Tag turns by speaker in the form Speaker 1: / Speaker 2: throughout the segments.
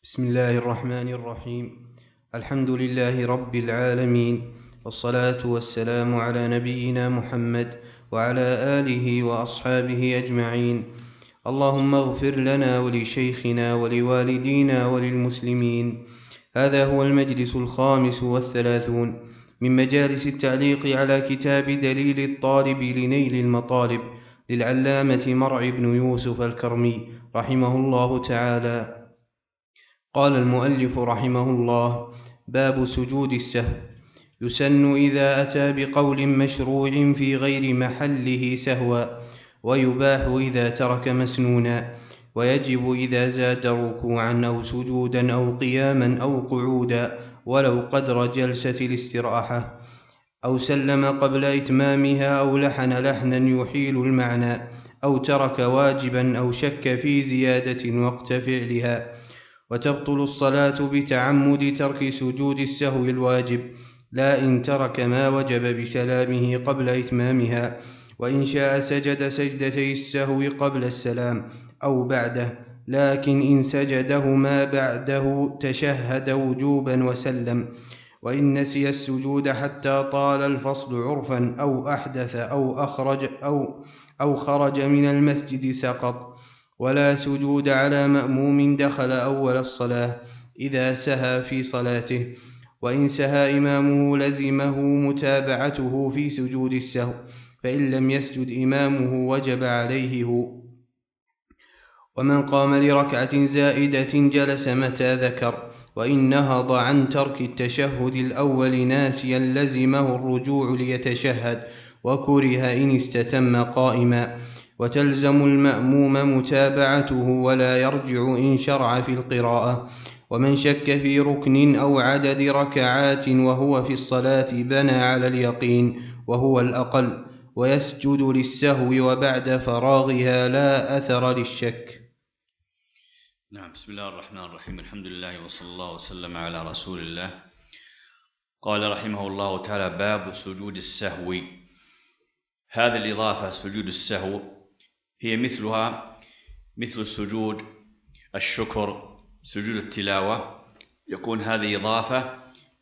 Speaker 1: بسم الله الرحمن الرحيم. الحمد لله رب العالمين، والصلاة والسلام على نبينا محمد وعلى آله وأصحابه أجمعين. اللهم اغفر لنا ولشيخنا ولوالدينا وللمسلمين. هذا هو المجلس الخامس والثلاثون من مجالس التعليق على كتاب دليل الطالب لنيل المطالب للعلامة مرع بن يوسف الكرمي رحمه الله تعالى. قال المؤلف رحمه الله: باب سجود السهو. يسن إذا أتى بقول مشروع في غير محله سهوا، ويباح إذا ترك مسنونا، ويجب إذا زاد ركوعا أو سجودا أو قياما أو قعودا، ولو قدر جلسة الاستراحة، أو سلم قبل إتمامها، أو لحن لحنا يحيل المعنى، أو ترك واجبا، أو شك في زيادة وقت فعلها. وتبطل الصلاة بتعمد ترك سجود السهو الواجب، لا إن ترك ما وجب بسلامه قبل إتمامها، وإن شاء سجد سجدتي السهو قبل السلام أو بعده، لكن إن سجدهما بعده تشهد وجوبا وسلم. وإن نسي السجود حتى طال الفصل عرفا، أو أحدث أو خرج من المسجد سقط. ولا سجود على مأموم دخل أول الصلاة إذا سهى في صلاته، وإن سهى إمامه لزمه متابعته في سجود السهو، فإن لم يسجد إمامه وجب عليه هو. ومن قام لركعة زائدة جلس متى ذكر، وإن نهض عن ترك التشهد الأول ناسيا لزمه الرجوع ليتشهد، وكره إن استتم قائما. وتلزم المأموم متابعته ولا يرجع إن شرع في القراءة. ومن شك في ركن أو عدد ركعات وهو في الصلاة بنى على اليقين وهو الأقل، ويسجد للسهو وبعد فراغها، لا أثر للشك.
Speaker 2: نعم. بسم الله الرحمن الرحيم. الحمد لله وصلى الله وسلم على رسول الله. قال رحمه الله تعالى: باب سجود السهو. هذه الإضافة سجود السهو هي مثل سجود الشكر، سجود التلاوة، يكون هذه إضافة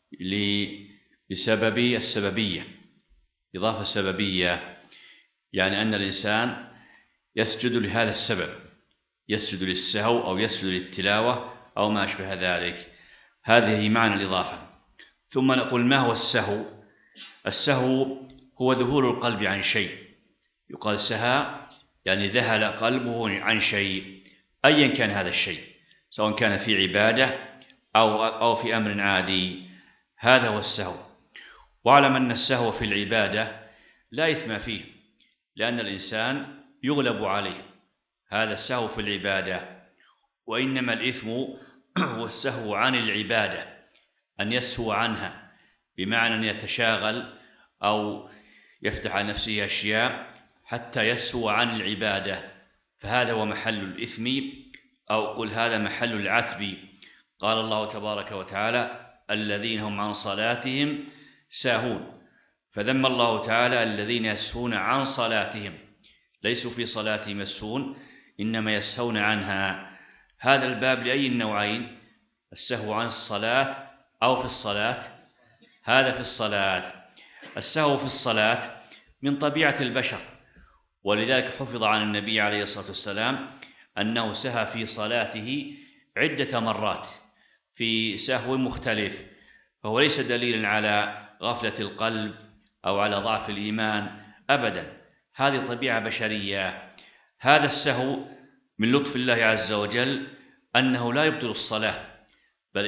Speaker 2: بسبب السببية، إضافة سببية، يعني أن الإنسان يسجد لهذا السبب، يسجد للسهو أو يسجد للتلاوة أو ما أشبه ذلك. هذه هي معنى الإضافة. ثم نقول: ما هو السهو؟ السهو هو ذهول القلب عن شيء. يقال سهى يعني ذهل قلبه عن شيء، أيا كان هذا الشيء، سواء كان في عبادة أو في أمر عادي. هذا هو السهو. واعلم أن السهو في العبادة لا إثم فيه، لأن الإنسان يغلب عليه. هذا السهو في العبادة. وإنما الإثم هو السهو عن العبادة، أن يسهو عنها، بمعنى أن يتشاغل أو يفتح على نفسه أشياء حتى يسهو عن العبادة، فهذا هو محل الإثم، أو قل هذا محل العتب. قال الله تبارك وتعالى: الذين هم عن صلاتهم ساهون. فذم الله تعالى الذين يسهون عن صلاتهم، ليسوا في صلاتهم يسهون، إنما يسهون عنها. هذا الباب لأي النوعين؟ السهو عن الصلاة أو في الصلاة؟ هذا في الصلاة. السهو في الصلاة من طبيعة البشر، ولذلك حفظ عن النبي عليه الصلاة والسلام أنه سهى في صلاته عدة مرات في سهو مختلف، فهو ليس دليلا على غفلة القلب أو على ضعف الإيمان أبدا، هذه طبيعة بشرية. هذا السهو من لطف الله عز وجل أنه لا يبطل الصلاة، بل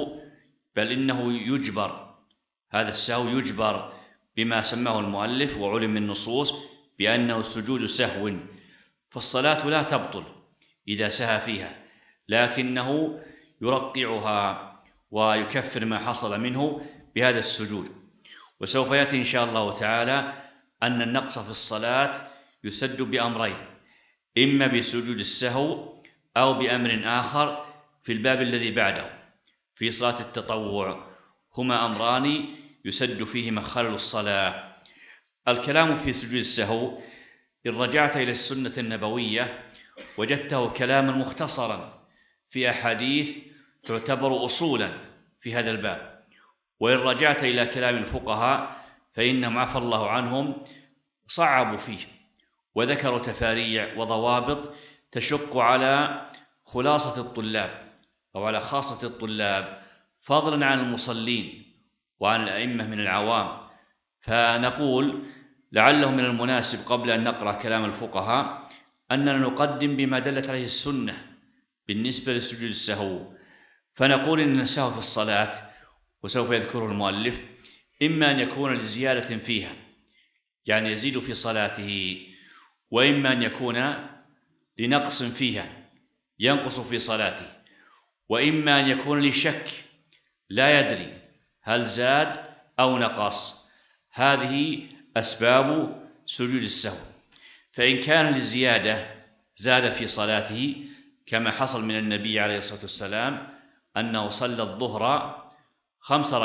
Speaker 2: إنه يجبر. هذا السهو يجبر بما سماه المؤلف وعلم من النصوص بأنه سجود سهو، فالصلاة لا تبطل إذا سهى فيها، لكنه يرقعها ويكفر ما حصل منه بهذا السجود. وسوف يأتي إن شاء الله تعالى أن النقص في الصلاة يسد بأمرين: إما بسجود السهو أو بأمر آخر في الباب الذي بعده في صلاة التطوع. هما أمران يسد فيهما خلل الصلاة. الكلام في سجود السهو إن رجعت إلى السنة النبوية وجدته كلاما مختصرا في أحاديث تعتبر أصولا في هذا الباب. وإن رجعت إلى كلام الفقهاء فإنهم عفى الله عنهم صعبوا فيه وذكروا تفاريع وضوابط تشق على خلاصة الطلاب أو على خاصة الطلاب، فضلا عن المصلين وعن الأئمة من العوام. فنقول لعله من المناسب قبل أن نقرأ كلام الفقهاء أننا نقدم بما دلت عليه السنة بالنسبة لسجود السهو. فنقول إن السهو في الصلاة، وسوف يذكره المؤلف، إما أن يكون لزيادة فيها يعني يزيد في صلاته، وإما أن يكون لنقص فيها ينقص في صلاته، وإما أن يكون لشك لا يدري هل زاد أو نقص. هذه أسباب سجود السهو. فإن كان للزيادة زاد في صلاته كما حصل من النبي عليه الصلاة والسلام أنه صلى الظهر 5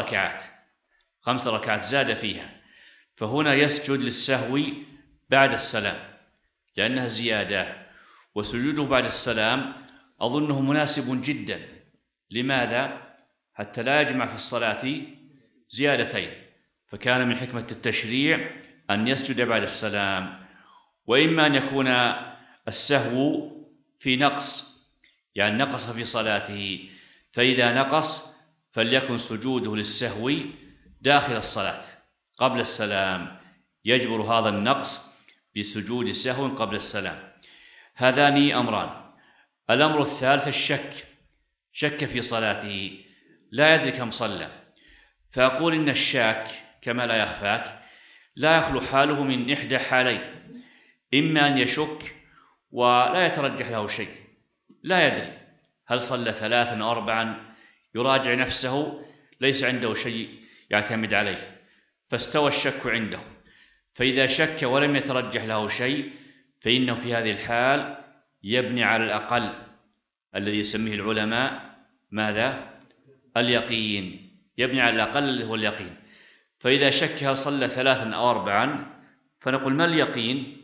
Speaker 2: ركعات زاد فيها، فهنا يسجد للسهو بعد السلام لأنها زيادة، وسجوده بعد السلام أظنه مناسب جدا. لماذا؟ حتى لا يجمع في الصلاة زيادتين، فكان من حكمة التشريع أن يسجد بعد السلام. وإما أن يكون السهو في نقص يعني نقص في صلاته، فإذا نقص فليكن سجوده للسهو داخل الصلاة قبل السلام، يجبر هذا النقص بسجود سهو قبل السلام. هذان أمران. الأمر الثالث الشك، شك في صلاته لا يدري كم صلى. فأقول إن الشاك كما لا يخفاك لا يخلو حاله من إحدى حالين: إما أن يشك ولا يترجح له شيء، لا يدري هل صلى 3 أو 4، يراجع نفسه ليس عنده شيء يعتمد عليه، فاستوى الشك عنده. فإذا شك ولم يترجح له شيء فإنه في هذه الحال يبني على الأقل الذي يسميه العلماء ماذا؟ اليقين. يبني على الأقل اللي هو اليقين. فإذا شك هل صلى 3 أو 4 فنقول ما اليقين؟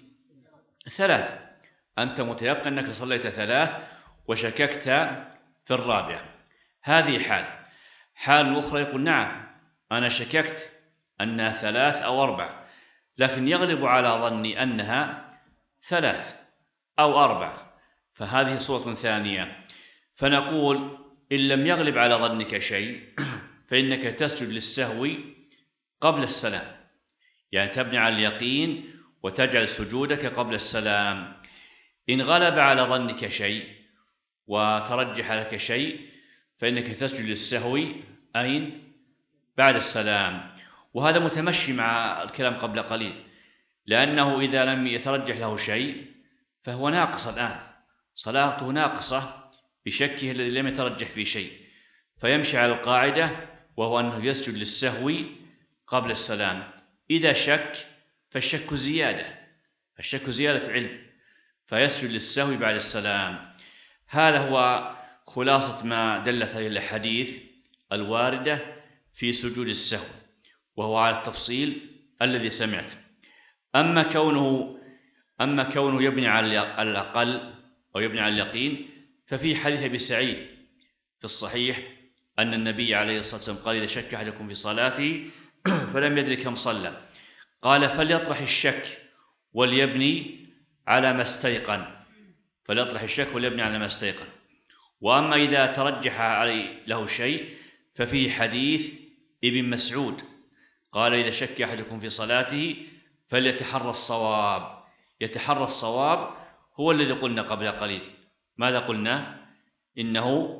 Speaker 2: 3. أنت متيقن أنك صليت 3 وشككت في 4. هذه حال أخرى يقول نعم أنا شككت أنها 3 أو 4، لكن يغلب على ظني أنها 3 أو 4، فهذه صورة ثانية. فنقول إن لم يغلب على ظنك شيء فإنك تسجد للسهو قبل السلام، يعني تبني على اليقين وتجعل سجودك قبل السلام. إن غلب على ظنك شيء وترجح لك شيء فإنك تسجد للسهو أين؟ بعد السلام. وهذا متمشي مع الكلام قبل قليل، لأنه إذا لم يترجح له شيء فهو ناقص الآن، صلاته ناقصة بشكه الذي لم يترجح في شيء، فيمشي على القاعدة وهو أنه يسجد للسهو قبل السلام. إذا شك فالشك زيادة، الشك زيادة علم، فيسجد للسهو بعد السلام. هذا هو خلاصة ما دلت عليه الأحاديث الواردة في سجود السهو، وهو على التفصيل الذي سمعت. أما كونه يبني على الأقل أو يبني على اليقين ففي حديث أبي سعيد في الصحيح أن النبي عليه الصلاة والسلام قال: إذا شك أحدكم في صلاته فلم يدري كم صلى قال فليطرح الشك وليبني على ما استيقن. فليطرح الشك وليبني على ما استيقن. وأما إذا ترجح عليه له شيء ففي حديث ابن مسعود قال: إذا شك أحدكم في صلاته فليتحرى الصواب. يتحرى الصواب هو الذي قلنا قبل قليل. ماذا قلنا؟ إنه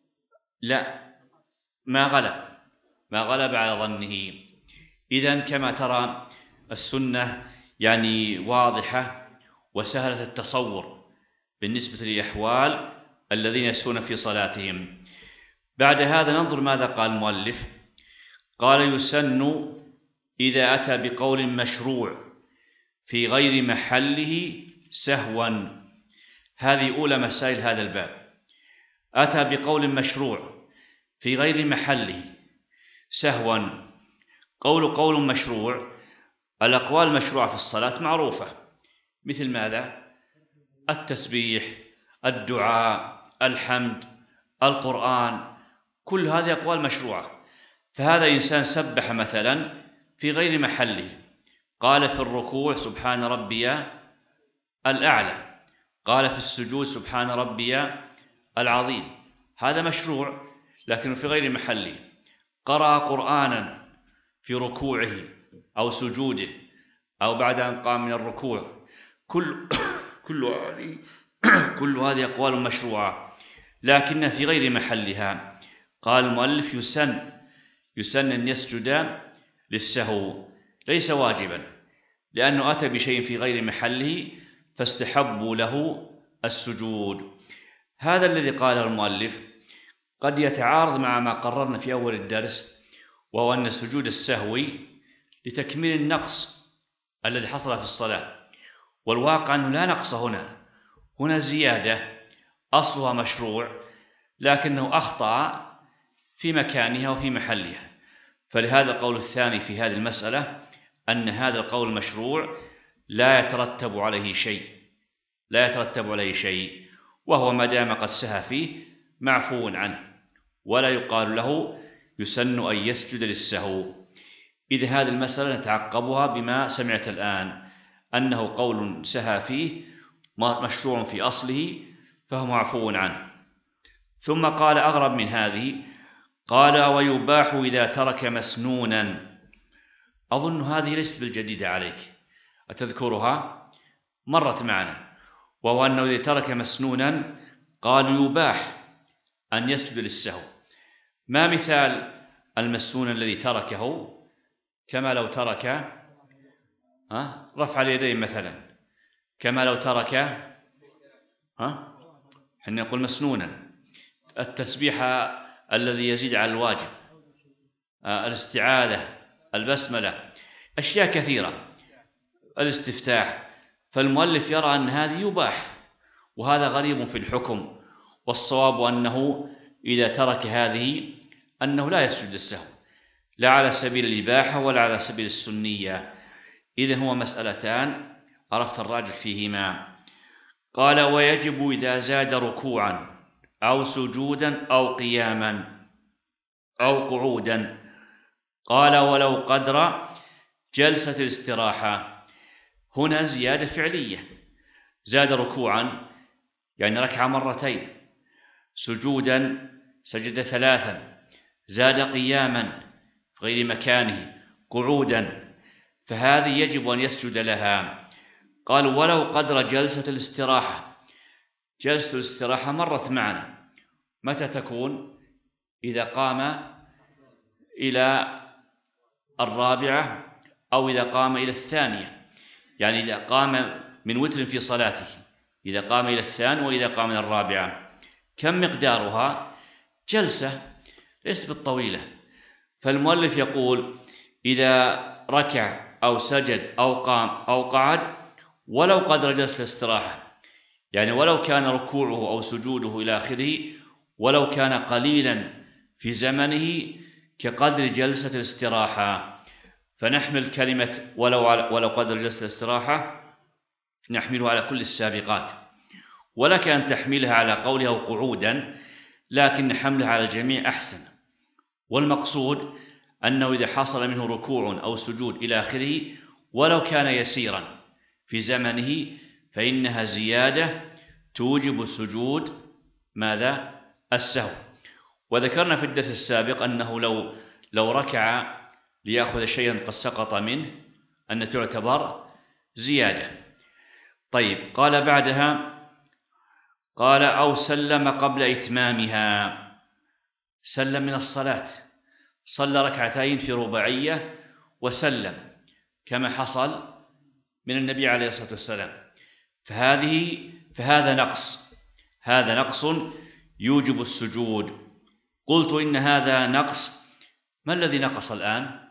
Speaker 2: ما غلب على ظنه. إذن كما ترى السنة يعني واضحة وسهلة التصور بالنسبة لأحوال الذين يسهون في صلاتهم. بعد هذا ننظر ماذا قال المؤلف. قال: يسن إذا أتى بقول مشروع في غير محله سهوا. هذه أولى مسائل هذا الباب. أتى بقول مشروع في غير محله سهوا. قول مشروع، الأقوال المشروعة في الصلاة معروفة، مثل ماذا؟ التسبيح، الدعاء، الحمد، القرآن، كل هذه أقوال مشروعة. فهذا إنسان سبح مثلا في غير محله، قال في الركوع سبحان ربي الأعلى، قال في السجود سبحان ربي العظيم، هذا مشروع لكن في غير محله. قرأ قرآنا في ركوعه أو سجوده أو بعد أن قام من الركوع، كل هذه أقوال مشروعة لكن في غير محلها. قال المؤلف يسن أن يسجد للسهو، ليس واجبا لأنه أتى بشيء في غير محله فاستحبوا له السجود. هذا الذي قاله المؤلف قد يتعارض مع ما قررنا في أول الدرس، وهو أن سجود السهو لتكميل النقص الذي حصل في الصلاة، والواقع أنه لا نقص هنا زيادة أصلها مشروع لكنه أخطأ في مكانها وفي محلها. فلهذا القول الثاني في هذه المسألة أن هذا القول المشروع لا يترتب عليه شيء، وهو ما دام قد سهى فيه معفو عنه، ولا يقال له يسن أن يسجد للسهو. إذا هذه المسألة نتعقبها بما سمعت الآن، أنه قول سهى فيه مشروع في أصله فهو معفو عنه. ثم قال أغرب من هذه، قال ويباح إذا ترك مسنونا. أظن هذه ليست بالجديدة عليك، أتذكرها؟ مرت معنا، وهو أنه إذا ترك مسنونا قال يباح أن يسجد للسهو. ما مثال المسنون الذي تركه؟ كما لو ترك رفع اليدين مثلا، كما لو ترك حين نقول مسنونا التسبيح الذي يزيد على الواجب، الاستعاذة، البسملة، أشياء كثيرة، الاستفتاح. فالمؤلف يرى أن هذه يباح، وهذا غريب في الحكم، والصواب أنه إذا ترك هذه أنه لا يسجد للسهو، لا على سبيل الإباحة ولا على سبيل السنية. إذن هو مسألتان عرفت الراجح فيهما. قال ويجب إذا زاد ركوعا أو سجودا أو قياما أو قعودا. قال ولو قدر جلسة الاستراحة. هنا زيادة فعلية، زاد ركوعا يعني ركع مرتين، سجودا سجد 3، زاد قياما في غير مكانه، قعودا، فهذه يجب أن يسجد لها. قال ولو قدر جلسة الاستراحة. جلسة الاستراحة مرت معنا، متى تكون؟ إذا قام إلى الرابعة أو إذا قام إلى الثانية، يعني إذا قام من وتر في صلاته، إذا قام إلى الثاني وإذا قام إلى الرابعة. كم مقدارها؟ جلسة ليست بالطويلة. فالمؤلف يقول إذا ركع أو سجد أو قام أو قعد ولو قدر جلسة الاستراحة، يعني ولو كان ركوعه أو سجوده إلى آخره ولو كان قليلا في زمنه كقدر جلسة الاستراحة، فنحمل كلمة ولو قدر جلسة الاستراحة نحملها على كل السابقات، ولك أن تحملها على قولها قعودا، لكن حملها على الجميع أحسن. والمقصود أنه إذا حصل منه ركوع أو سجود إلى آخره ولو كان يسيرا في زمنه فإنها زيادة توجب سجود ماذا؟ السهو. وذكرنا في الدرس السابق أنه لو ركع ليأخذ شيئا قد سقط منه أن تعتبر زيادة. طيب، قال بعدها قال أو سلم قبل إتمامها. سلم من الصلاة، صلى ركعتين في رباعية وسلم كما حصل من النبي عليه الصلاة والسلام، فهذا نقص يوجب السجود. قلت إن هذا نقص. ما الذي نقص الآن؟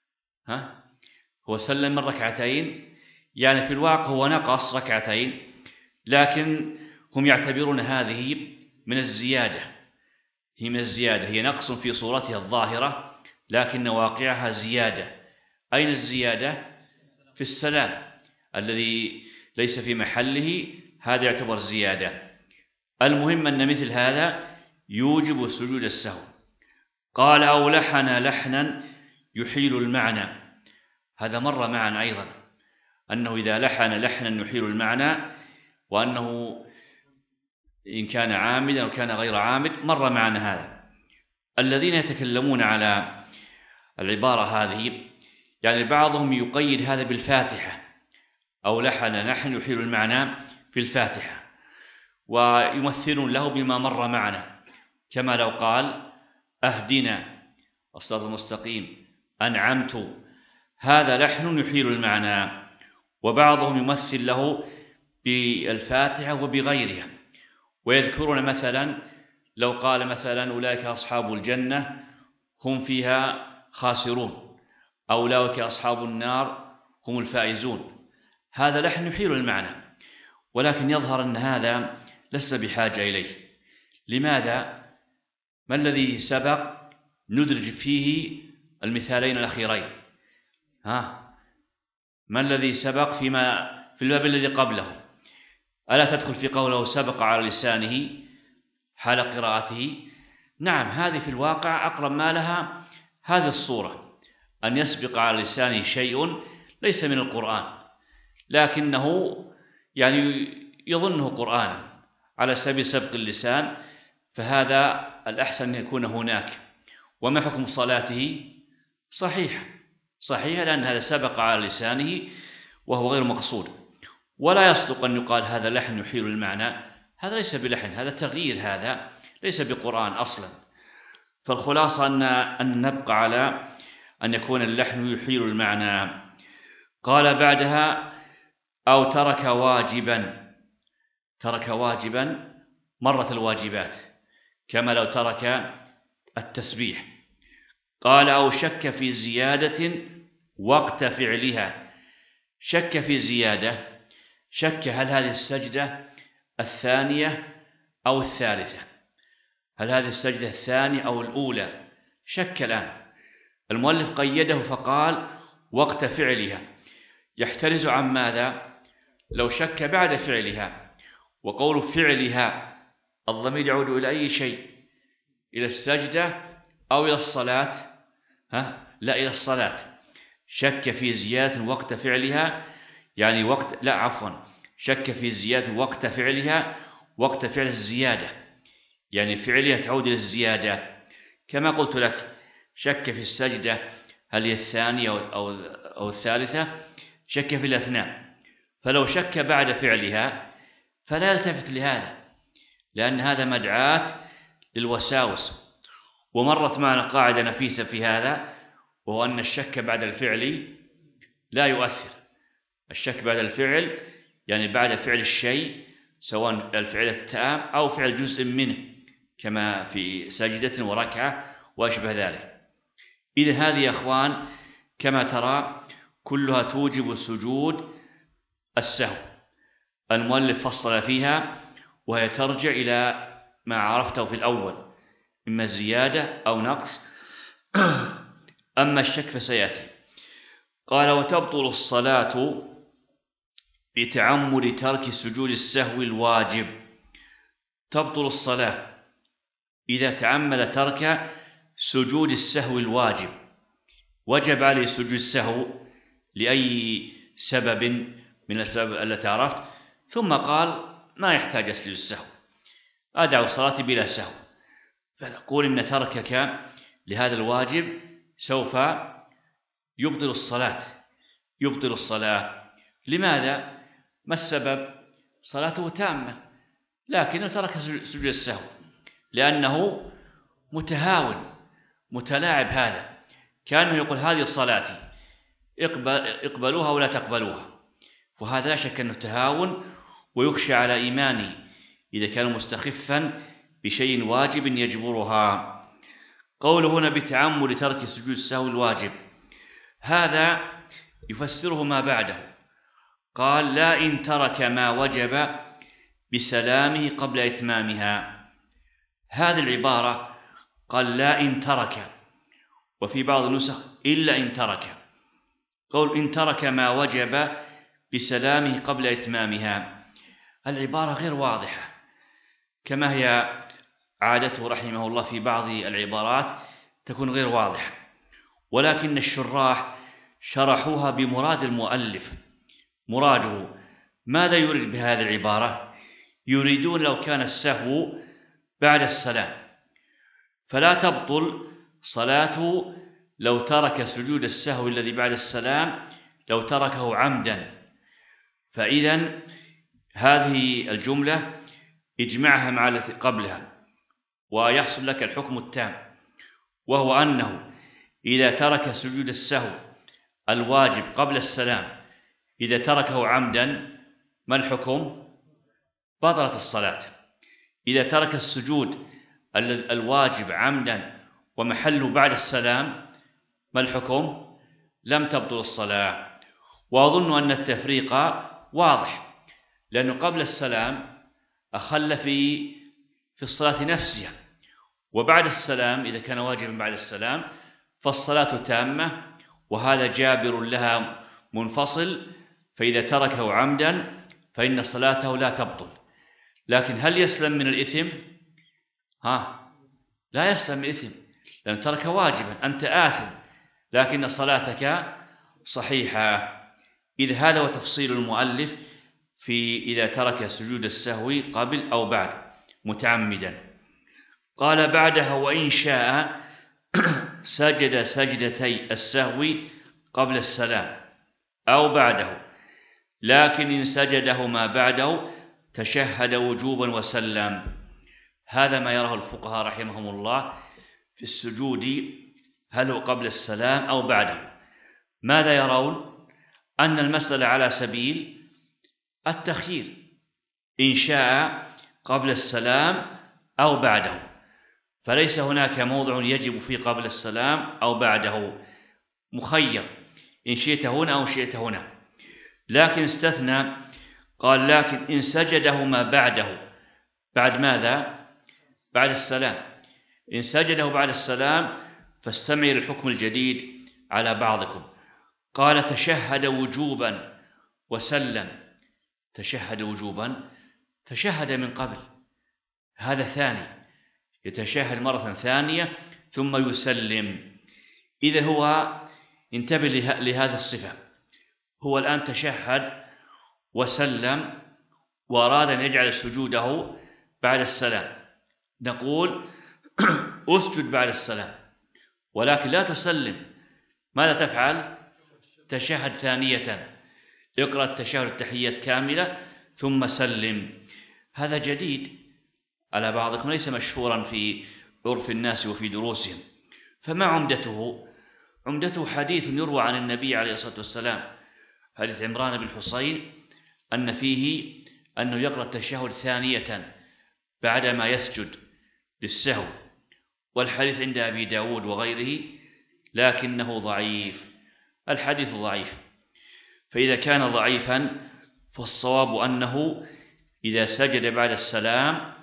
Speaker 2: هو سلم من ركعتين، يعني في الواقع هو نقص ركعتين، لكن هم يعتبرون هذه من الزيادة، هي نقص في صورتها الظاهرة لكن واقعها زيادة. أين الزيادة؟ في السلام الذي ليس في محله، هذا يعتبر زيادة. المهم أن مثل هذا يوجب سجود السهو. قال أو لحن لحنا يحيل المعنى. هذا مر معنا أيضا، أنه إذا لحن لحنا يحيل المعنى، وأنه إن كان عامدا أو كان غير عامد، مر معنا هذا. الذين يتكلمون على العبارة هذه، يعني بعضهم يقيد هذا بالفاتحة، أو لحن لحن يحيل المعنى في الفاتحة، ويمثلون له بما مر معنا، كما لو قال أهدنا الصراط المستقيم، أنعمت، هذا لحن يحيل المعنى. وبعضهم يمثل له بالفاتحة وبغيرها، ويذكرون مثلا لو قال مثلا أولئك أصحاب الجنة هم فيها خاسرون، أو أولئك أصحاب النار هم الفائزون، هذا لحن يحيل المعنى، ولكن يظهر أن هذا لست بحاجة إليه. لماذا؟ ما الذي سبق ندرج فيه المثالين الأخيرين؟ ما الذي سبق في الباب الذي قبله؟ ألا تدخل في قوله سبق على لسانه حال قراءته؟ نعم، هذه في الواقع أقرب ما لها هذه الصورة، أن يسبق على لسانه شيء ليس من القرآن، لكنه يعني يظنه قرآنا على سبيل سبق اللسان، فهذا الأحسن أن يكون هناك. وما حكم صلاته؟ صحيح، لأن هذا سبق على لسانه وهو غير مقصود. ولا يصدق أن يقال هذا لحن يحيل المعنى، هذا ليس بلحن، هذا تغيير، هذا ليس بقرآن أصلا. فالخلاصة أن نبقى على أن يكون اللحن يحيل المعنى. قال بعدها أو ترك واجبا، مرت الواجبات، كما لو ترك التسبيح. قال أو شك في زيادة وقت فعلها. شك في زيادة، شك هل هذه السجدة الثانية أو الثالثة، هل هذه السجدة الثانية أو الأولى، شك الآن. المؤلف قيده فقال وقت فعلها، يحترز عن ماذا؟ لو شك بعد فعلها. وقول فعلها الضمير يعود إلى أي شيء؟ إلى السجدة أو إلى الصلاة؟ لا، إلى الصلاة. شك في زيادة وقت فعلها، يعني شك في زيادة وقت فعلها، وقت فعل الزيادة، يعني فعلها تعود إلى الزيادة. كما قلت لك، شك في السجدة هل هي الثانية أو الثالثة، شك في الأثناء. فلو شك بعد فعلها فلا يلتفت لهذا، لأن هذا مدعاة للوساوس. ومرت معنا قاعدة نفيسة في هذا، وهو أن الشك بعد الفعل لا يؤثر. الشك بعد الفعل يعني بعد فعل الشيء، سواء الفعل التام أو فعل جزء منه، كما في سجدة وركعة وأشبه ذلك. إذن هذه يا أخوان كما ترى كلها توجب سجود السهو. المؤلف فصل فيها، وهي ترجع إلى ما عرفته في الأول، إما زيادة أو نقص. أما الشك فسيأتي. قال وتبطل الصلاة بتعمد ترك سجود السهو الواجب. تبطل الصلاة إذا تعمد ترك سجود السهو الواجب. وجب عليه سجود السهو لأي سبب من الأسباب التي عرفت، ثم قال ما يحتاج أسجد السهو، أدع الصلاة بلا سهو. فنقول إن تركك لهذا الواجب سوف يبطل الصلاة. لماذا؟ ما السبب؟ صلاته تامة، لكنه ترك سجود السهو لأنه متهاون متلاعب. هذا كان يقول هذه صلاتي، اقبلوها ولا تقبلوها، وهذا لا شك أنه تهاون، ويخشى على إيمانه إذا كان مستخفا بشيء واجب يجبرها. قوله هنا بتعمد ترك سجود السهو الواجب، هذا يفسره ما بعده. قال لا إن ترك ما وجب بسلامه قبل إتمامها. هذه العبارة قال لا إن ترك، وفي بعض النسخ إلا إن ترك. قول إن ترك ما وجب بسلامه قبل إتمامها، العبارة غير واضحة، كما هي عادته رحمه الله في بعض العبارات تكون غير واضحة، ولكن الشراح شرحوها بمراد المؤلف. مراده ماذا يريد بهذه العبارة؟ يريدون لو كان السهو بعد السلام فلا تبطل صلاته لو ترك سجود السهو الذي بعد السلام، لو تركه عمدا. فإذا هذه الجملة اجمعها مع التي قبلها ويحصل لك الحكم التام، وهو أنه إذا ترك سجود السهو الواجب قبل السلام إذا تركه عمدا ما الحكم؟ بطلت الصلاة. إذا ترك السجود الواجب عمدا ومحله بعد السلام ما الحكم؟ لم تبطل الصلاة. وأظن أن التفريق واضح، لأنه قبل السلام أخل في الصلاة نفسها، وبعد السلام إذا كان واجبا بعد السلام فالصلاة تامة، وهذا جابر لها منفصل، فإذا تركه عمدا فإن صلاته لا تبطل. لكن هل يسلم من الإثم؟ لا يسلم من الإثم، لأن ترك واجبا، أنت آثم، لكن صلاتك صحيحة. إذ هذا هو تفصيل المؤلف في إذا ترك سجود السهو قبل أو بعد متعمدا. قال بعدها وإن شاء سجد سجدتي السهو قبل السلام أو بعده، لكن إن سجدهما بعده تشهد وجوبا وسلم. هذا ما يراه الفقهاء رحمهم الله في السجود، هل هو قبل السلام أو بعده. ماذا يرون؟ أن المسألة على سبيل التخيير، إن شاء قبل السلام أو بعده، فليس هناك موضع يجب فيه قبل السلام أو بعده، مخير إن شئت هنا أو شئت هنا. لكن استثنى، قال لكن إن سجدهما بعده. بعد ماذا؟ بعد السلام. إن سجده بعد السلام فاستمع للحكم الجديد على بعضكم. قال تشهد وجوبا وسلم. تشهد وجوبا، تشهد من قبل، هذا ثاني، يتشهد مرة ثانية ثم يسلم. إذا هو انتبه لهذه الصفة، هو الآن تشهد وسلم وأراد أن يجعل سجوده بعد السلام، نقول أسجد بعد السلام، ولكن لا تسلم. ماذا تفعل؟ تشهد ثانية، اقرأ التشهد التحية كاملة ثم سلم. هذا جديد على بعضكم، ليس مشهورا في عرف الناس وفي دروسهم. فما عمدته؟ عمدته حديث يروى عن النبي عليه الصلاة والسلام، حديث عمران بن حصين، أن فيه أنه يقرأ التشهد ثانية بعدما يسجد للسهو، والحديث عند أبي داود وغيره، لكنه ضعيف. الحديث ضعيف، فإذا كان ضعيفا فالصواب أنه إذا سجد بعد السلام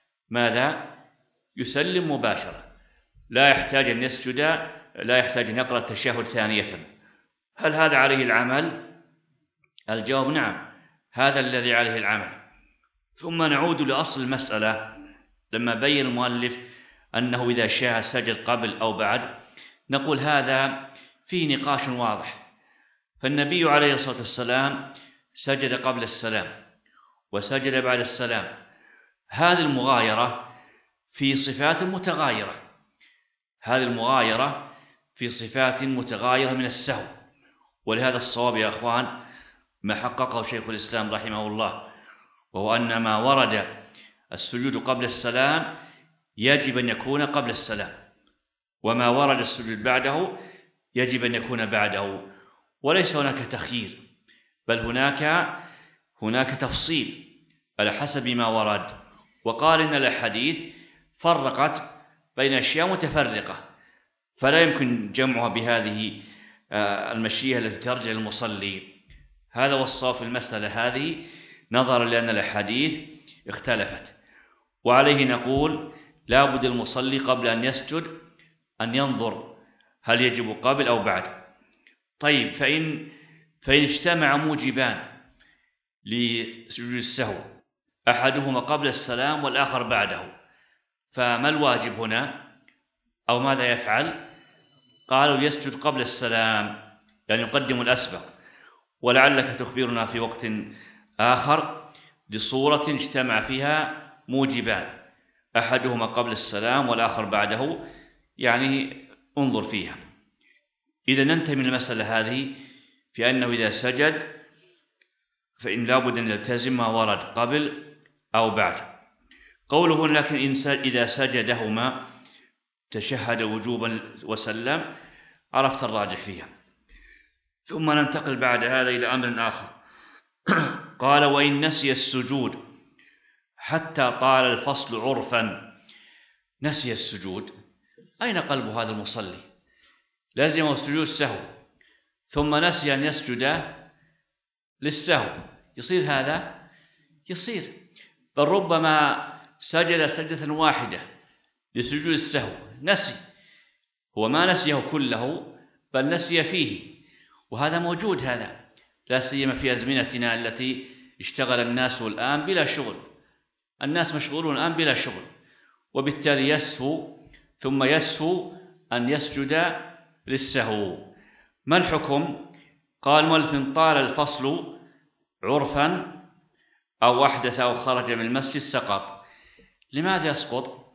Speaker 2: ماذا؟ يسلم مباشرة، لا يحتاج أن يسجد، لا يحتاج أن يقرأ التشهد ثانية. هل هذا عليه العمل؟ الجواب نعم، هذا الذي عليه العمل. ثم نعود لأصل المسألة. لما بين المؤلف أنه إذا شاء سجد قبل أو بعد، نقول هذا فيه نقاش واضح. فالنبي عليه الصلاة والسلام سجد قبل السلام وسجد بعد السلام، هذه المغايرة في صفات متغايرة، هذه المغايرة في صفات متغايرة من السهو. ولهذا الصواب يا أخوان ما حققه شيخ الإسلام رحمه الله، وهو أن ما ورد السجود قبل السلام يجب أن يكون قبل السلام، وما ورد السجود بعده يجب أن يكون بعده، وليس هناك تخيير، بل هناك تفصيل على حسب ما ورد. وقال إن الأحاديث فرقت بين أشياء متفرقة، فلا يمكن جمعها بهذه المشيئة التي ترجع للمصلي. هذا هو الصواب في المسألة هذه، نظرا لأن الأحاديث اختلفت. وعليه نقول لا بد المصلي قبل أن يسجد أن ينظر هل يجب قبل أو بعد. طيب، فإن اجتمع موجبان لسجود السهو، أحدهما قبل السلام والآخر بعده، فما الواجب هنا؟ أو ماذا يفعل؟ قالوا يسجد قبل السلام، يعني يقدم الأسبق. ولعلك تخبرنا في وقت آخر بصورة اجتمع فيها موجبان، أحدهما قبل السلام والآخر بعده، يعني انظر فيها. إذا ننتهي من المسألة هذه في أنه إذا سجد فإن لابد أن يلتزم ما ورد قبل أو بعد. قوله لكن إذا سجدهما تشهد وجوبا وسلم، عرفت الراجح فيها. ثم ننتقل بعد هذا إلى أمر آخر. قال وإن نسي السجود حتى طال الفصل عرفا. نسي السجود، أين قلب هذا المصلي؟ لازمه السجود سهو ثم نسي أن يسجد للسهو، يصير هذا؟ يصير. بل ربما سجد سجدة واحدة لسجود السهو، نسي، هو ما نسيه كله بل نسي فيه، وهذا موجود هذا، لا سيما في أزمنتنا التي اشتغل الناس الآن بلا شغل، الناس مشغولون الآن بلا شغل، وبالتالي يسهو ثم يسهو أن يسجد للسهو. ما الحكم؟ قال مؤلف طال الفصل عرفا أو أحدث أو خرج من المسجد سقط. لماذا يسقط؟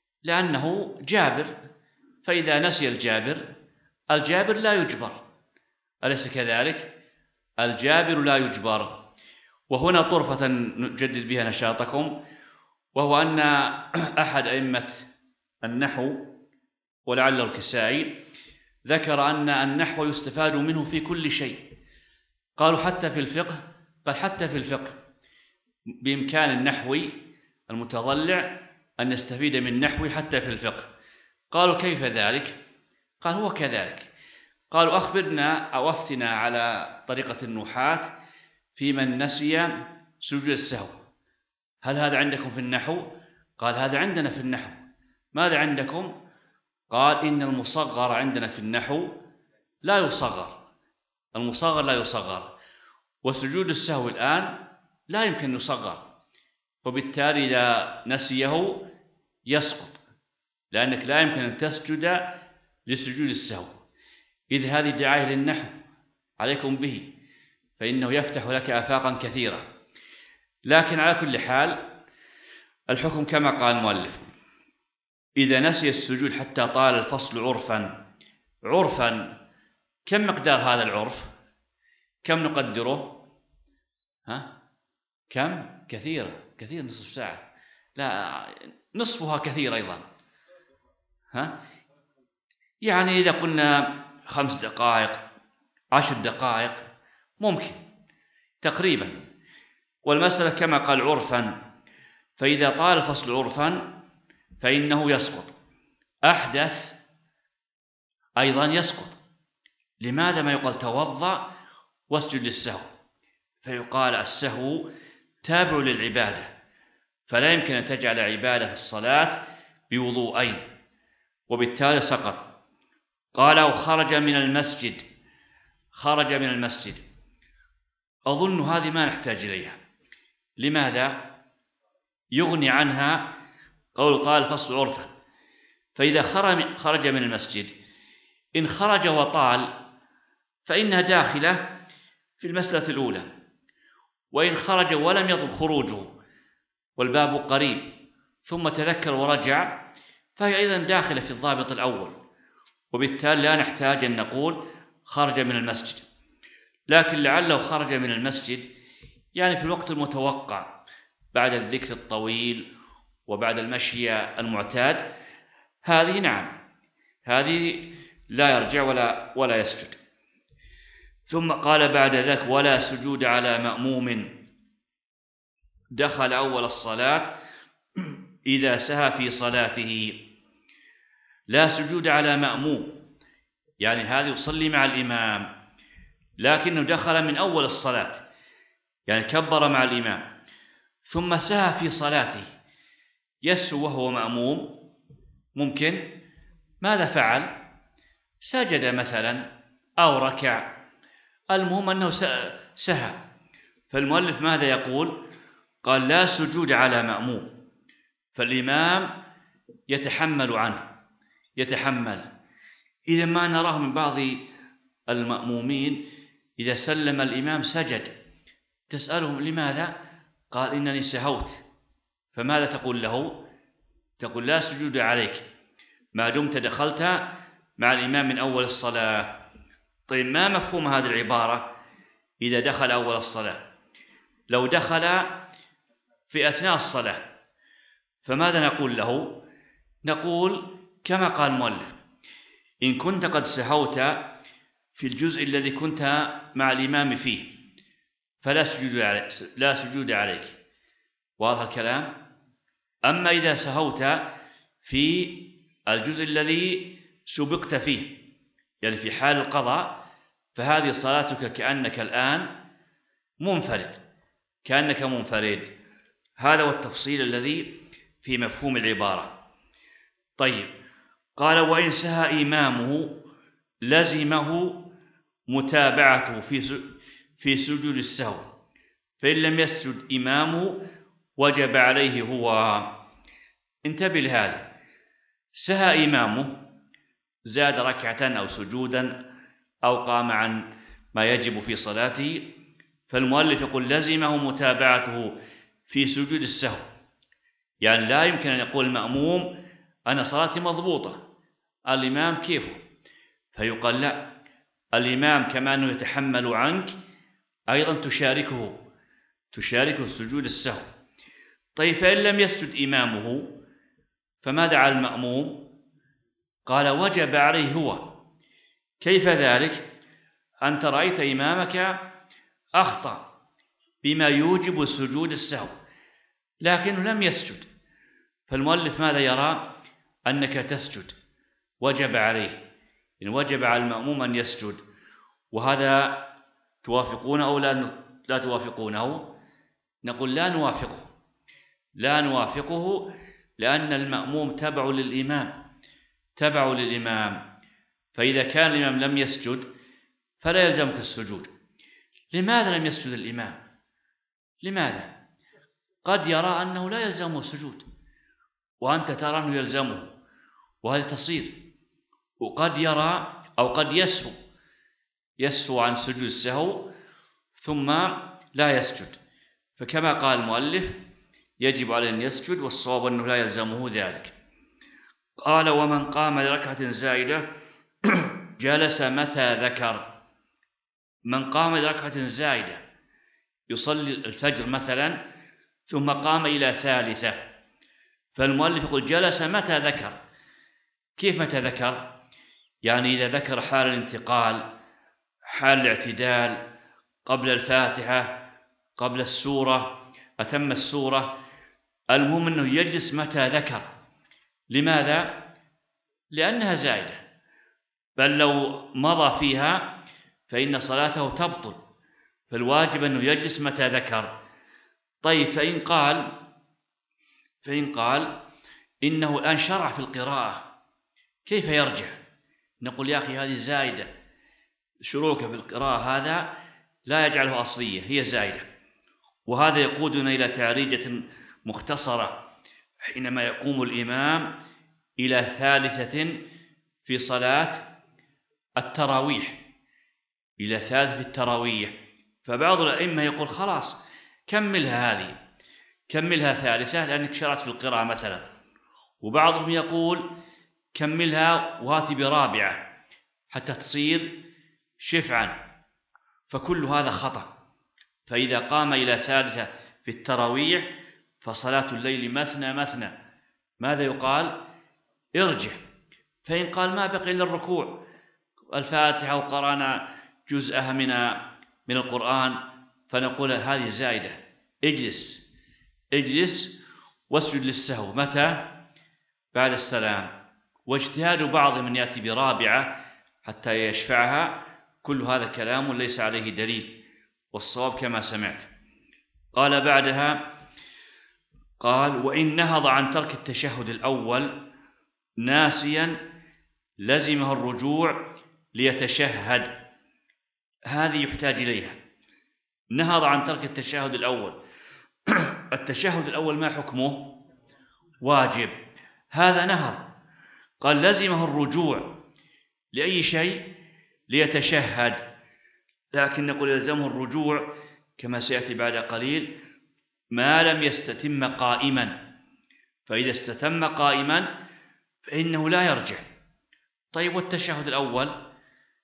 Speaker 2: لأنه جابر، فإذا نسي الجابر لا يجبر، أليس كذلك؟ الجابر لا يجبر. وهنا طرفة نجدد بها نشاطكم، وهو أن أحد أئمة النحو ولعله الكسائي ذكر أن النحو يستفاد منه في كل شيء. قالوا حتى في الفقه، قال حتى في الفقه بإمكان النحوي المتضلع أن يستفيد من النحو حتى في الفقه. قالوا كيف ذلك؟ قال هو كذلك. قالوا أخبرنا أو أفتنا على طريقة النحاة في من نسي سجود السهو، هل هذا عندكم في النحو؟ قال هذا عندنا في النحو. ماذا عندكم؟ قال إن المصغر عندنا في النحو لا يصغر، المصغر لا يصغر، وسجود السهو الآن لا يمكن يصغر، وبالتالي إذا نسيه يسقط، لأنك لا يمكن أن تسجد لسجود السهو. إذ هذه دعاية للنحو، عليكم به، فإنه يفتح لك آفاقا كثيرة. لكن على كل حال الحكم كما قال المؤلف، إذا نسي السجود حتى طال الفصل عرفا، كم مقدار هذا العرف؟ كم نقدره؟ كم؟ كثير، نصف ساعة، لا نصفها كثير أيضا. يعني إذا قلنا 5 دقائق 10 دقائق ممكن تقريبا. والمسألة كما قال عرفا، فإذا طال الفصل عرفا فإنه يسقط. أحدث أيضا يسقط. لماذا ما يقال توضأ واسجد للسهو؟ فيقال السهو تابع للعبادة، فلا يمكن أن تجعل عبادة الصلاة بوضوءين، وبالتالي سقط. قال وخرج من المسجد، أظن هذه ما نحتاج إليها. لماذا؟ يغني عنها قول طال الفصل عرفا. فإذا خرج من المسجد، إن خرج وطال فإنها داخلة في المسألة الأولى، وإن خرج ولم يطل خروجه والباب قريب ثم تذكر ورجع فهي أيضا داخلة في الضابط الأول، وبالتالي لا نحتاج أن نقول خرج من المسجد. لكن لعله خرج من المسجد يعني في الوقت المتوقع بعد الذكر الطويل وبعد المشي المعتاد، هذه نعم، هذه لا يرجع ولا يسجد. ثم قال بعد ذلك ولا سجود على مأموم دخل أول الصلاة إذا سهى في صلاته. لا سجود على مأموم، يعني هذا يصلي مع الإمام لكنه دخل من أول الصلاة، يعني كبر مع الإمام ثم سهى في صلاته، يسهو وهو مأموم، ممكن ماذا فعل؟ سجد مثلا أو ركع، المهم أنه سهى. فالمؤلف ماذا يقول؟ قال لا سجود على مأموم، فالإمام يتحمل عنه، يتحمل. إذا ما نراه من بعض المأمومين إذا سلم الإمام سجد، تسألهم لماذا؟ قال إنني سهوت. فماذا تقول له؟ تقول لا سجود عليك ما دمت دخلت مع الإمام من أول الصلاة. طيب ما مفهوم هذه العبارة؟ إذا دخل أول الصلاة، لو دخل في أثناء الصلاة فماذا نقول له؟ نقول كما قال المؤلف: إن كنت قد سهوت في الجزء الذي كنت مع الإمام فيه فلا سجود عليك. واضح الكلام؟ أما إذا سهوت في الجزء الذي سبقت فيه، يعني في حال القضاء، فهذه صلاتك كأنك الآن منفرد، كأنك منفرد. هذا هو التفصيل الذي في مفهوم العبارة. طيب، قال: وإن سهى إمامه لزمه متابعته في سجود السهو، فإن لم يسجد إمامه وجب عليه هو. انتبه لهذا: سهى إمامه، زاد ركعة أو سجودا أو قام عن ما يجب في صلاته، فالمؤلف يقول لزمه متابعته في سجود السهو. يعني لا يمكن أن يقول المأموم أنا صلاتي مضبوطة، الإمام كيفه؟ فيقال لا، الإمام كما أنه يتحمل عنك أيضا تشاركه سجود السهو. طيب، فإن لم يسجد إمامه فماذا على المأموم؟ قال وجب عليه هو. كيف ذلك؟ أنت رأيت إمامك أخطأ بما يوجب سجود السهو لكنه لم يسجد، فالمؤلف ماذا يرى؟ أنك تسجد، وجب عليه، إن وجب على المأموم أن يسجد. وهذا توافقونه أو لا توافقونه؟ نقول لا نوافقه لأن المأموم تبع للإمام، فإذا كان الإمام لم يسجد فلا يلزمك السجود. لماذا لم يسجد الإمام؟ لماذا؟ قد يرى أنه لا يلزمه السجود وأنت ترى أنه يلزمه، وهذا تصير. وقد يرى أو قد يسهو عن سجود السهو ثم لا يسجد، فكما قال المؤلف يجب عليه أن يسجد، والصواب أنه لا يلزمه ذلك. قال: ومن قام لركعة زائدة جلس متى ذكر. من قام لركعة زائدة يصلي الفجر مثلا ثم قام إلى ثالثة، فالمؤلف يقول جلس متى ذكر. كيف متى ذكر؟ يعني إذا ذكر حال الانتقال، حال الاعتدال، قبل الفاتحة، قبل السورة، أتم السورة، المهم أنه يجلس متى ذكر. لماذا؟ لأنها زائدة، بل لو مضى فيها فإن صلاته تبطل، فالواجب أنه يجلس متى ذكر. طيب، فإن قال إنه الآن شرع في القراءة، كيف يرجع؟ نقول يا أخي هذه زائدة، شروعك في القراءة هذا لا يجعله أصلية، هي زائدة. وهذا يقودنا إلى تعريجة مختصرة حينما يقوم الإمام إلى ثالثة في صلاة التراويح، إلى ثالث في التراويح، فبعض الأئمة يقول خلاص كملها ثالثة لأنك شرعت في القراءة مثلا، وبعضهم يقول كملها وهات برابعة حتى تصير شفعا، فكل هذا خطأ. فإذا قام إلى ثالثة في التراويح فصلاة الليل مثنى، ماذا يقال؟ ارجع. فإن قال ما بقي إلا الركوع الفاتحة وقرأنا جزءها من القرآن، فنقول هذه زائدة، اجلس واسجد للسهو. متى؟ بعد السلام. واجتهاد بعضهم من يأتي برابعة حتى يشفعها، كل هذا كلام ليس عليه دليل، والصواب كما سمعت. قال بعدها، قال: وإن نهض عن ترك التشهد الأول ناسيا لزمه الرجوع ليتشهد. هذه يحتاج إليها. نهض عن ترك التشهد الأول. التشهد الأول ما حكمه؟ واجب. هذا نهض قال لزمه الرجوع لأي شيء؟ ليتشهد، لكن نقول يلزمه الرجوع كما سيأتي بعد قليل ما لم يستتم قائما، فإذا استتم قائما فإنه لا يرجع. طيب والتشهد الأول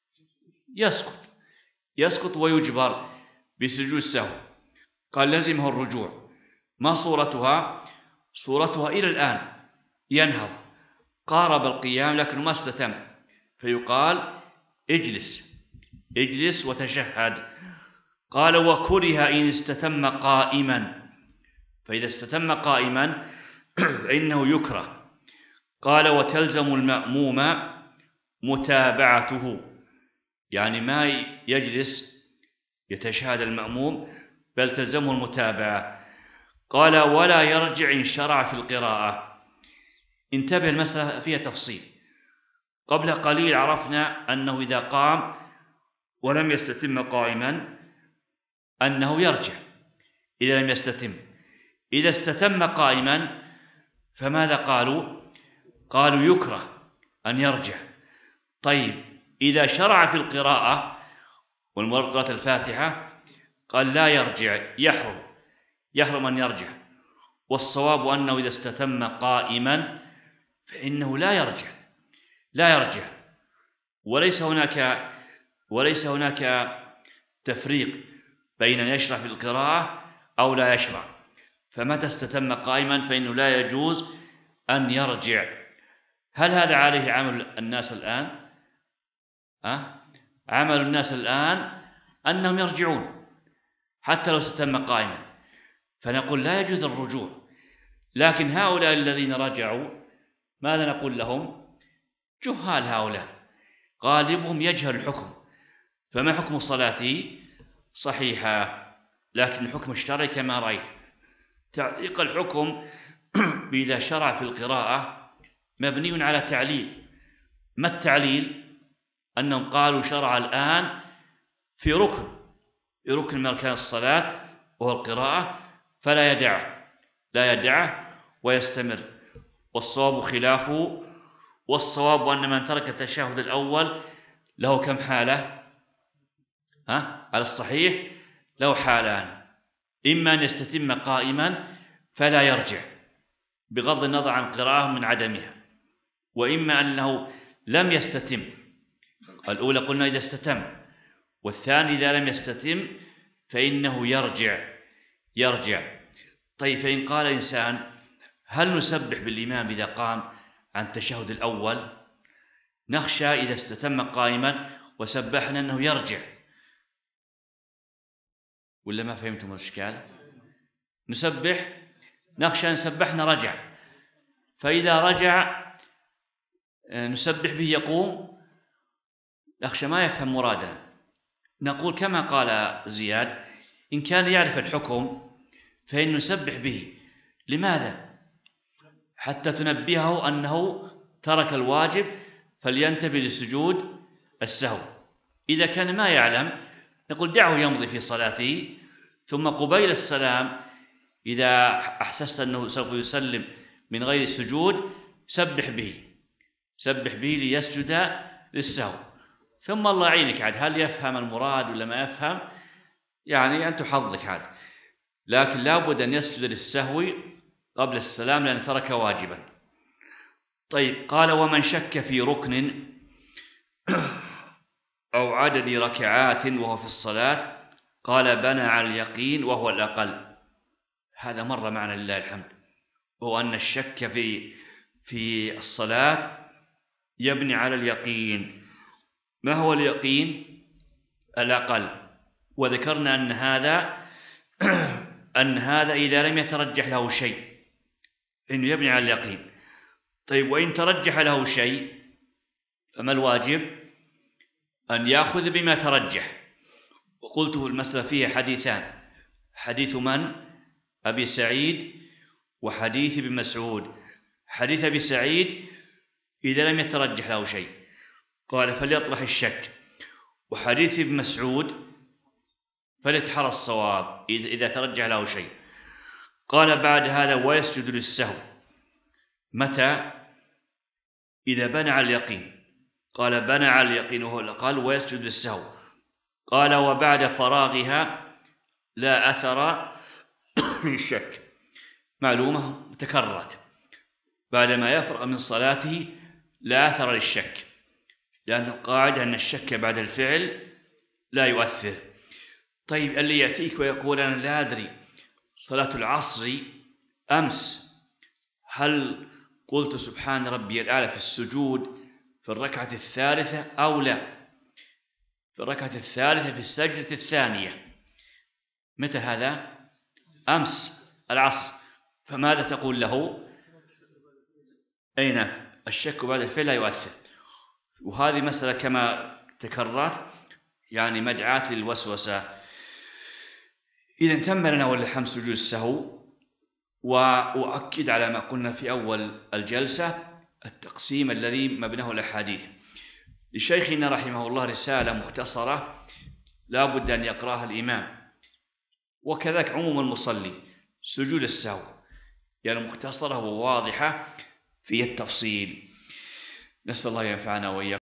Speaker 2: يسقط ويجبر بسجود السهو. قال لزمه الرجوع. ما صورتها؟ صورتها إلى الآن ينهض، قارب القيام لكنه ما استتم، فيقال اجلس وتشهد. قال وكره إن استتم قائما، فإذا استتم قائما فإنه يكره. قال وتلزم المأموم متابعته، يعني ما يجلس يتشهد المأموم بل تلزمه المتابعة. قال ولا يرجع إن شرع في القراءة. انتبه، المسألة فيها تفصيل. قبل قليل عرفنا أنه إذا قام ولم يستتم قائما أنه يرجع إذا لم يستتم. إذا استتم قائما فماذا قالوا؟ قالوا يكره أن يرجع. طيب إذا شرع في القراءة والمراد قراءة الفاتحة قال لا يرجع، يحرم أن يرجع. والصواب أنه إذا استتم قائما فإنه لا يرجع. وليس هناك تفريق بين أن يشرع في القراءة أو لا يشرع. فمتى استتم قائما فإنه لا يجوز أن يرجع. هل هذا عليه عمل الناس الآن؟ عمل الناس الآن أنهم يرجعون حتى لو استتم قائما، فنقول لا يجوز الرجوع. لكن هؤلاء الذين رجعوا ماذا نقول لهم؟ جهال هؤلاء، غالبهم يجهل الحكم. فما حكم صلاته؟ صحيحة، لكن الحكم الشرعي كما رأيت. تعليق الحكم إذا شرع في القراءة مبني على تعليل. ما التعليل؟ أنهم قالوا شرع الآن في ركن من أركان الصلاة وهو القراءة، فلا يدعه ويستمر. والصواب خلافه. والصواب أن من ترك التشهد الأول له كم حالة؟ على الصحيح له حالان: إما أن يستتم قائما فلا يرجع بغض النظر عن القراءة من عدمها، وإما أنه لم يستتم. الأولى قلنا إذا استتم، والثاني إذا لم يستتم فإنه يرجع. طيب فإن قال إنسان هل نسبح بالإمام إذا قام عن التشهد الأول؟ نخشى إذا استتم قائما وسبحنا أنه يرجع، ولا ما فهمتم الإشكال؟ نسبح، نخشى أن سبحنا رجع، فإذا رجع نسبح به يقوم، نخشى ما يفهم مرادنا. نقول كما قال زياد: إن كان يعرف الحكم فإن نسبح به. لماذا؟ حتى تنبهه أنه ترك الواجب فلينتبه لسجود السهو. إذا كان ما يعلم نقول دعه يمضي في صلاته، ثم قبيل السلام إذا أحسست أنه سوف يسلم من غير السجود سبح به ليسجد للسهو. ثم الله يعينك عاد، هل يفهم المراد ولا ما يفهم؟ يعني أنت حظك عاد، لكن لابد أن يسجد للسهو قبل السلام لأن ترك واجبا. طيب قال: ومن شك في ركن أو عدد ركعات وهو في الصلاة قال بنى على اليقين وهو الأقل. هذا مر معنا لله الحمد، وهو أن الشك في الصلاة يبني على اليقين. ما هو اليقين؟ الأقل. وذكرنا أن هذا إذا لم يترجح له شيء إنه يبني على اليقين. طيب وإن ترجح له شيء فما الواجب؟ أن يأخذ بما ترجح. وقلته المسألة فيها حديثان: حديث من؟ أبي سعيد، وحديث ابن مسعود. حديث أبي سعيد إذا لم يترجح له شيء قال فليطرح الشك، وحديث ابن مسعود فليتحرى الصواب إذا ترجح له شيء. قال بعد هذا: ويسجد للسهو. متى؟ إذا بنى على اليقين، قال بنى على اليقين وهو الأقل ويسجد للسهو. قال وبعد فراغها لا أثر للشك، معلومة تكررت، بعدما يفرغ من صلاته لا أثر للشك، لأن القاعدة أن الشك بعد الفعل لا يؤثر. طيب اللي يأتيك ويقول أنا لا أدري صلاة العصر أمس هل قلت سبحان ربي الأعلى في السجود في الركعة الثالثة أو لا؟ في الركعة الثالثة في السجدة الثانية. متى هذا؟ أمس العصر. فماذا تقول له؟ أين الشك بعد الفعل لا يؤثر. وهذه مسألة كما تكررت يعني مدعاة للوسوسة. إذا تم لنا والحمد سجود السهو. وأؤكد على ما قلنا في أول الجلسة التقسيم الذي مبناه الأحاديث. لشيخنا رحمه الله رسالة مختصرة لا بد أن يقرأها الإمام، وكذلك عموم المصلي سجود السهو، يعني مختصرة وواضحة في التفصيل. نسأل الله ينفعنا وإياكم